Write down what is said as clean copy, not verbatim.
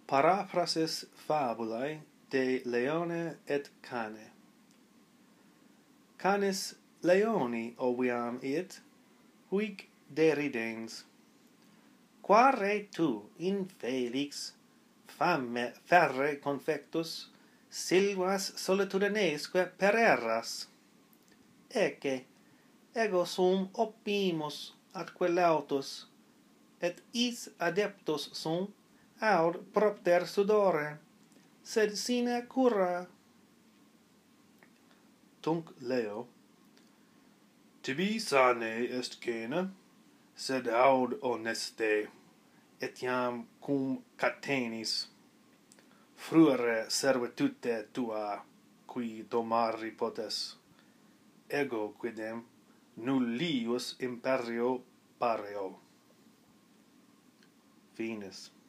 Paraphrasis fabulae de leone et cane. Canis leoni oviam it, huic deridens. Quare tu, infelix, ferre confectus, silvas solitudinesque pererras? Ecce, ego sum opimus atque lautus, et is adeptus sum aut propter sudore, sed sine cura. Tunc Leo: tibi sane est cena, sed aud honeste, etiam cum catenis, fruere servitute tua, qui domari potes, ego quidem nullius imperio pareo. Finis.